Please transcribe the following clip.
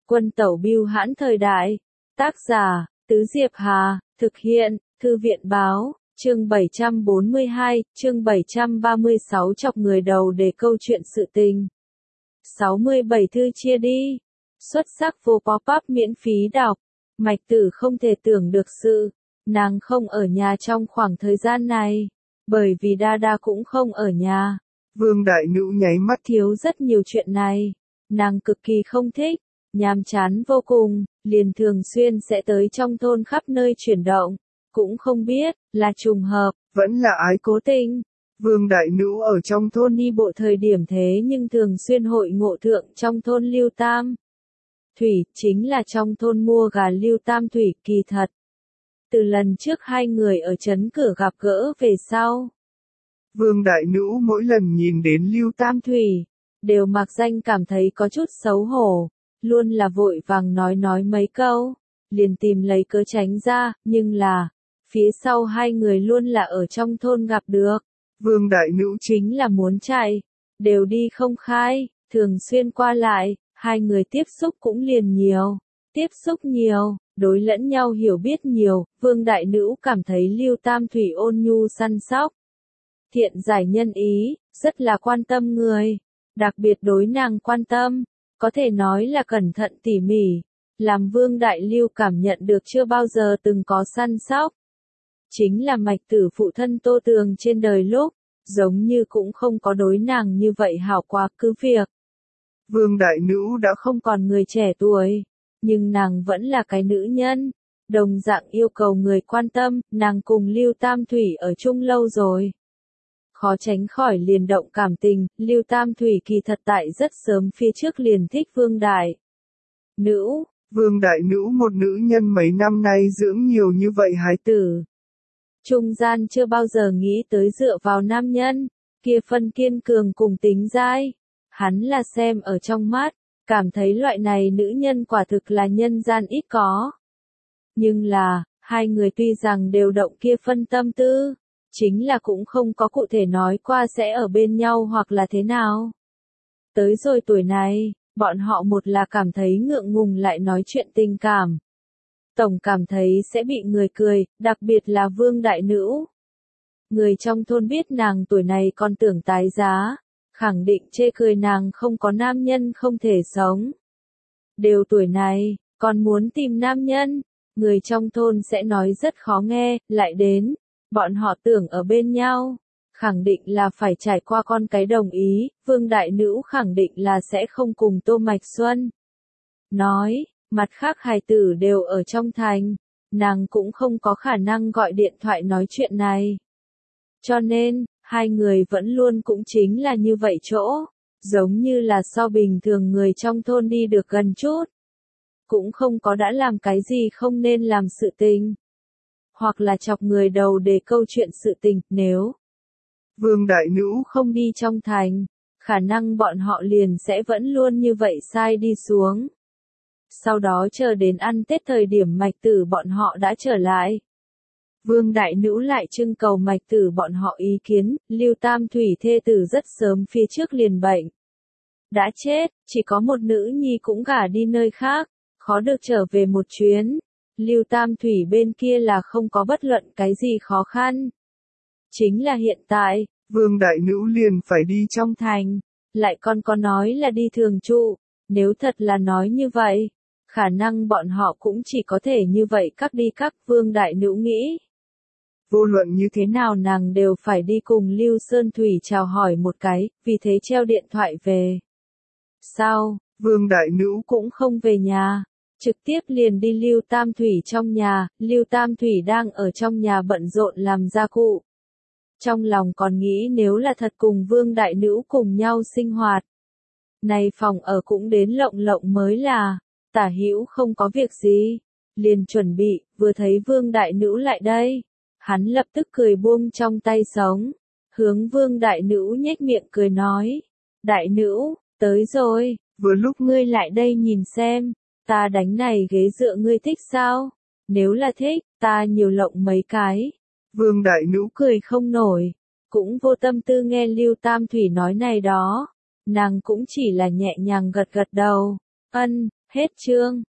Quân tẩu bưu hãn thời đại. Tác giả, Tứ Diệp Hà, thực hiện, Thư viện báo, chương 742, chương 736 chọc người đầu để câu chuyện sự tình. 67 thư chia đi. Xuất sắc vô pop-up miễn phí đọc. Mạch Tử không thể tưởng được sự, nàng không ở nhà trong khoảng thời gian này, bởi vì Đa cũng không ở nhà. Vương Đại Nữ nháy mắt thiếu rất nhiều chuyện này, nàng cực kỳ không thích, nhàm chán vô cùng, liền thường xuyên sẽ tới trong thôn khắp nơi chuyển động, cũng không biết là trùng hợp, vẫn là ái cố tình. Vương Đại Nữ ở trong thôn đi bộ thời điểm thế nhưng thường xuyên hội ngộ thượng trong thôn Lưu Tam Thủy, chính là trong thôn mua gà Lưu Tam Thủy. Kỳ thật, từ lần trước hai người ở trấn cửa gặp gỡ về sau, Vương Đại Nữ mỗi lần nhìn đến Lưu Tam Thủy, đều mặc danh cảm thấy có chút xấu hổ, luôn là vội vàng nói mấy câu, liền tìm lấy cớ tránh ra, nhưng là, phía sau hai người luôn là ở trong thôn gặp được. Vương Đại Nữ chính là muốn chạy, đều đi không khai, thường xuyên qua lại, hai người tiếp xúc cũng liền nhiều, tiếp xúc nhiều, đối lẫn nhau hiểu biết nhiều, Vương Đại Nữ cảm thấy Lưu Tam Thủy ôn nhu săn sóc, thiện giải nhân ý, rất là quan tâm người, đặc biệt đối nàng quan tâm, có thể nói là cẩn thận tỉ mỉ, làm Vương Đại Lưu cảm nhận được chưa bao giờ từng có săn sóc. Chính là Mạch Tử phụ thân Tô Tường trên đời lúc, giống như cũng không có đối nàng như vậy hảo quá. Cứ việc Vương Đại Nữ đã không còn người trẻ tuổi, nhưng nàng vẫn là cái nữ nhân, đồng dạng yêu cầu người quan tâm, nàng cùng Lưu Tam Thủy ở chung lâu rồi. Khó tránh khỏi liền động cảm tình, Lưu Tam Thủy kỳ thật tại rất sớm phía trước liền thích Vương Đại Nữ. Vương Đại Nữ một nữ nhân mấy năm nay dưỡng nhiều như vậy hái tử. Trung gian chưa bao giờ nghĩ tới dựa vào nam nhân, kia phân kiên cường cùng tính dai. Hắn là xem ở trong mắt, cảm thấy loại này nữ nhân quả thực là nhân gian ít có. Nhưng là, hai người tuy rằng đều động kia phân tâm tư, chính là cũng không có cụ thể nói qua sẽ ở bên nhau hoặc là thế nào. Tới rồi tuổi này, bọn họ một là cảm thấy ngượng ngùng lại nói chuyện tình cảm. Tổng cảm thấy sẽ bị người cười, đặc biệt là Vương Đại Nữ. Người trong thôn biết nàng tuổi này còn tưởng tái giá, khẳng định chê cười nàng không có nam nhân không thể sống. Đều tuổi này, còn muốn tìm nam nhân, người trong thôn sẽ nói rất khó nghe, lại đến, bọn họ tưởng ở bên nhau, khẳng định là phải trải qua con cái đồng ý, Vương Đại Nữ khẳng định là sẽ không cùng Tô Mạch Xuân nói. Mặt khác hài tử đều ở trong thành, nàng cũng không có khả năng gọi điện thoại nói chuyện này. Cho nên, hai người vẫn luôn cũng chính là như vậy chỗ, giống như là so bình thường người trong thôn đi được gần chút. Cũng không có đã làm cái gì không nên làm sự tình. Hoặc là chọc người đầu để câu chuyện sự tình, nếu Vương Đại Nữ không đi trong thành, khả năng bọn họ liền sẽ vẫn luôn như vậy sai đi xuống. Sau đó chờ đến ăn Tết thời điểm Mạch Tử bọn họ đã trở lại. Vương Đại Nữ lại trưng cầu Mạch Tử bọn họ ý kiến, Lưu Tam Thủy thê tử rất sớm phía trước liền bệnh. Đã chết, chỉ có một nữ nhi cũng gả đi nơi khác, khó được trở về một chuyến. Lưu Tam Thủy bên kia là không có bất luận cái gì khó khăn. Chính là hiện tại, Vương Đại Nữ liền phải đi trong thành, lại còn có nói là đi thường trụ, nếu thật là nói như vậy, khả năng bọn họ cũng chỉ có thể như vậy các đi các. Vương Đại Nữ nghĩ. Vô luận như thế nào nàng đều phải đi cùng Lưu Sơn Thủy chào hỏi một cái, vì thế treo điện thoại về. Sau, Vương Đại Nữ cũng không về nhà, trực tiếp liền đi Lưu Tam Thủy trong nhà, Lưu Tam Thủy đang ở trong nhà bận rộn làm gia cụ. Trong lòng còn nghĩ nếu là thật cùng Vương Đại Nữ cùng nhau sinh hoạt. Này phòng ở cũng đến lộng lộng mới là. Tả Hữu không có việc gì, liền chuẩn bị, vừa thấy Vương Đại Nữ lại đây, hắn lập tức cười buông trong tay sống, hướng Vương Đại Nữ nhếch miệng cười nói, Đại Nữ, tới rồi, vừa lúc ngươi lại đây nhìn xem, ta đánh này ghế dựa ngươi thích sao, nếu là thích, ta nhiều lộng mấy cái. Vương Đại Nữ cười không nổi, cũng vô tâm tư nghe Lưu Tam Thủy nói này đó, nàng cũng chỉ là nhẹ nhàng gật gật đầu, Hết chương.